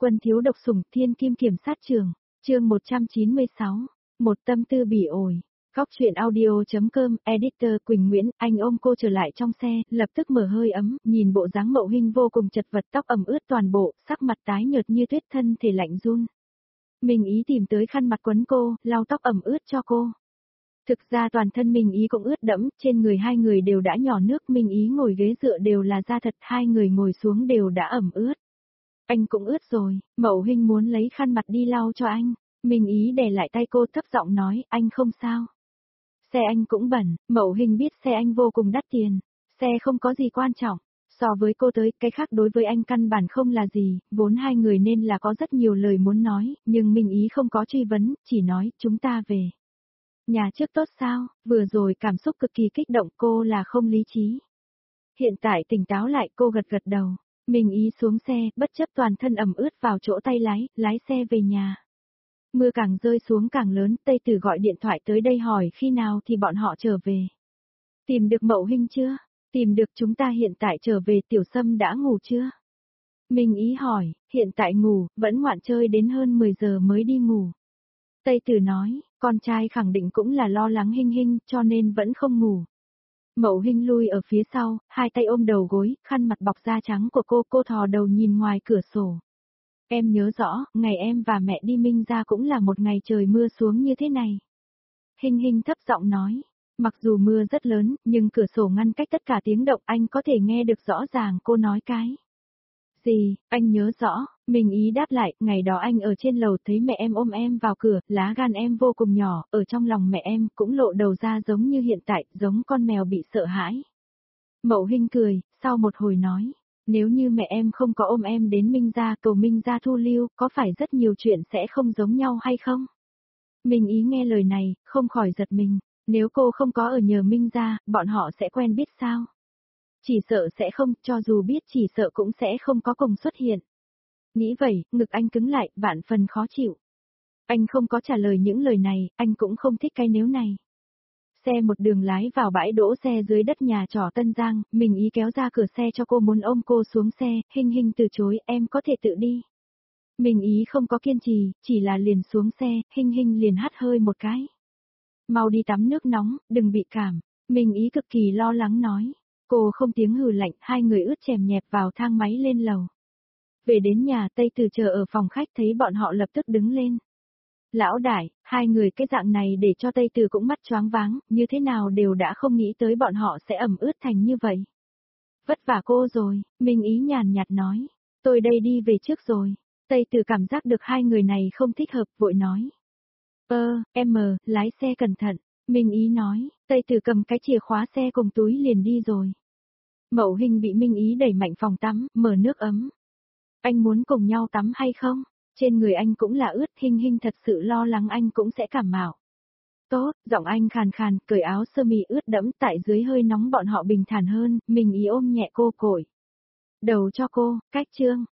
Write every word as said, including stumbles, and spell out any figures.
Quân thiếu độc sủng thiên kim kiểm sát trường, chương một trăm chín mươi sáu, một tâm tư bỉ ổi. Góc truyện audio.com, editor Quỳnh Nguyễn, anh ôm cô trở lại trong xe, lập tức mở hơi ấm, nhìn bộ dáng Mậu Hinh vô cùng chật vật, tóc ẩm ướt toàn bộ, sắc mặt tái nhợt như tuyết, thân thể lạnh run. Minh Ý tìm tới khăn mặt quấn cô, lau tóc ẩm ướt cho cô. Thực ra toàn thân Minh Ý cũng ướt đẫm, trên người hai người đều đã nhỏ nước, Minh Ý ngồi ghế dựa đều là da thật, hai người ngồi xuống đều đã ẩm ướt. Anh cũng ướt rồi, Mậu Hinh muốn lấy khăn mặt đi lau cho anh. Minh Ý đè lại tay cô, thấp giọng nói, anh không sao. Xe anh cũng bẩn, Mậu Hinh biết xe anh vô cùng đắt tiền, xe không có gì quan trọng. So với cô tới, cái khác đối với anh căn bản không là gì, vốn hai người nên là có rất nhiều lời muốn nói, nhưng Minh Ý không có truy vấn, chỉ nói, chúng ta về. Nhà trước tốt sao, vừa rồi cảm xúc cực kỳ kích động, cô là không lý trí. Hiện tại tỉnh táo lại, cô gật gật đầu. Minh Ý xuống xe, bất chấp toàn thân ẩm ướt vào chỗ tay lái, lái xe về nhà. Mưa càng rơi xuống càng lớn, Tây Tử gọi điện thoại tới đây hỏi khi nào thì bọn họ trở về. Tìm được Mậu Hinh chưa? Tìm được, chúng ta hiện tại trở về. Tiểu Sâm đã ngủ chưa? Minh Ý hỏi, hiện tại ngủ, vẫn ngoạn chơi đến hơn mười giờ mới đi ngủ. Tây Tử nói, con trai khẳng định cũng là lo lắng Hinh Hinh, cho nên vẫn không ngủ. Mậu Hinh lui ở phía sau, hai tay ôm đầu gối, khăn mặt bọc da trắng của cô, cô thò đầu nhìn ngoài cửa sổ. Em nhớ rõ, ngày em và mẹ đi Minh ra cũng là một ngày trời mưa xuống như thế này. Hinh Hinh thấp giọng nói, mặc dù mưa rất lớn, nhưng cửa sổ ngăn cách tất cả tiếng động, anh có thể nghe được rõ ràng cô nói cái. Gì, anh nhớ rõ, Minh Ý đáp lại, ngày đó anh ở trên lầu thấy mẹ em ôm em vào cửa, lá gan em vô cùng nhỏ, ở trong lòng mẹ em cũng lộ đầu ra giống như hiện tại, giống con mèo bị sợ hãi. Mậu Hinh cười, sau một hồi nói, nếu như mẹ em không có ôm em đến Minh gia, cầu Minh gia thu lưu, có phải rất nhiều chuyện sẽ không giống nhau hay không? Minh Ý nghe lời này, không khỏi giật mình, nếu cô không có ở nhờ Minh gia, bọn họ sẽ quen biết sao? Chỉ sợ sẽ không, cho dù biết chỉ sợ cũng sẽ không có cùng xuất hiện. Nghĩ vậy, ngực anh cứng lại, vạn phần khó chịu. Anh không có trả lời những lời này, anh cũng không thích cái nếu này. Xe một đường lái vào bãi đỗ xe dưới đất nhà trọ Tân Giang, Minh Ý kéo ra cửa xe cho cô muốn ôm cô xuống xe, Hinh Hinh từ chối, em có thể tự đi. Minh Ý không có kiên trì, chỉ là liền xuống xe, Hinh Hinh liền hắt hơi một cái. Mau đi tắm nước nóng, đừng bị cảm, Minh Ý cực kỳ lo lắng nói. Cô không tiếng hừ lạnh, hai người ướt chèm nhẹp vào thang máy lên lầu. Về đến nhà, Tây Từ chờ ở phòng khách thấy bọn họ lập tức đứng lên. Lão đại, hai người cái dạng này để cho Tây Từ cũng mắt choáng váng, như thế nào đều đã không nghĩ tới bọn họ sẽ ẩm ướt thành như vậy. Vất vả cô rồi, Minh Ý nhàn nhạt nói, tôi đây đi về trước rồi. Tây Từ cảm giác được hai người này không thích hợp, vội nói. Ơ, em mờ, lái xe cẩn thận, Minh Ý nói, Tây Từ cầm cái chìa khóa xe cùng túi liền đi rồi. Mậu Hinh bị Minh Ý đẩy mạnh phòng tắm, mở nước ấm. Anh muốn cùng nhau tắm hay không? Trên người anh cũng là ướt, Hinh Hinh thật sự lo lắng anh cũng sẽ cảm mạo. Tốt, giọng anh khàn khàn, cởi áo sơ mi ướt đẫm, tại dưới hơi nóng bọn họ bình thản hơn, Minh Ý ôm nhẹ cô cổi. Đầu cho cô, cách chương,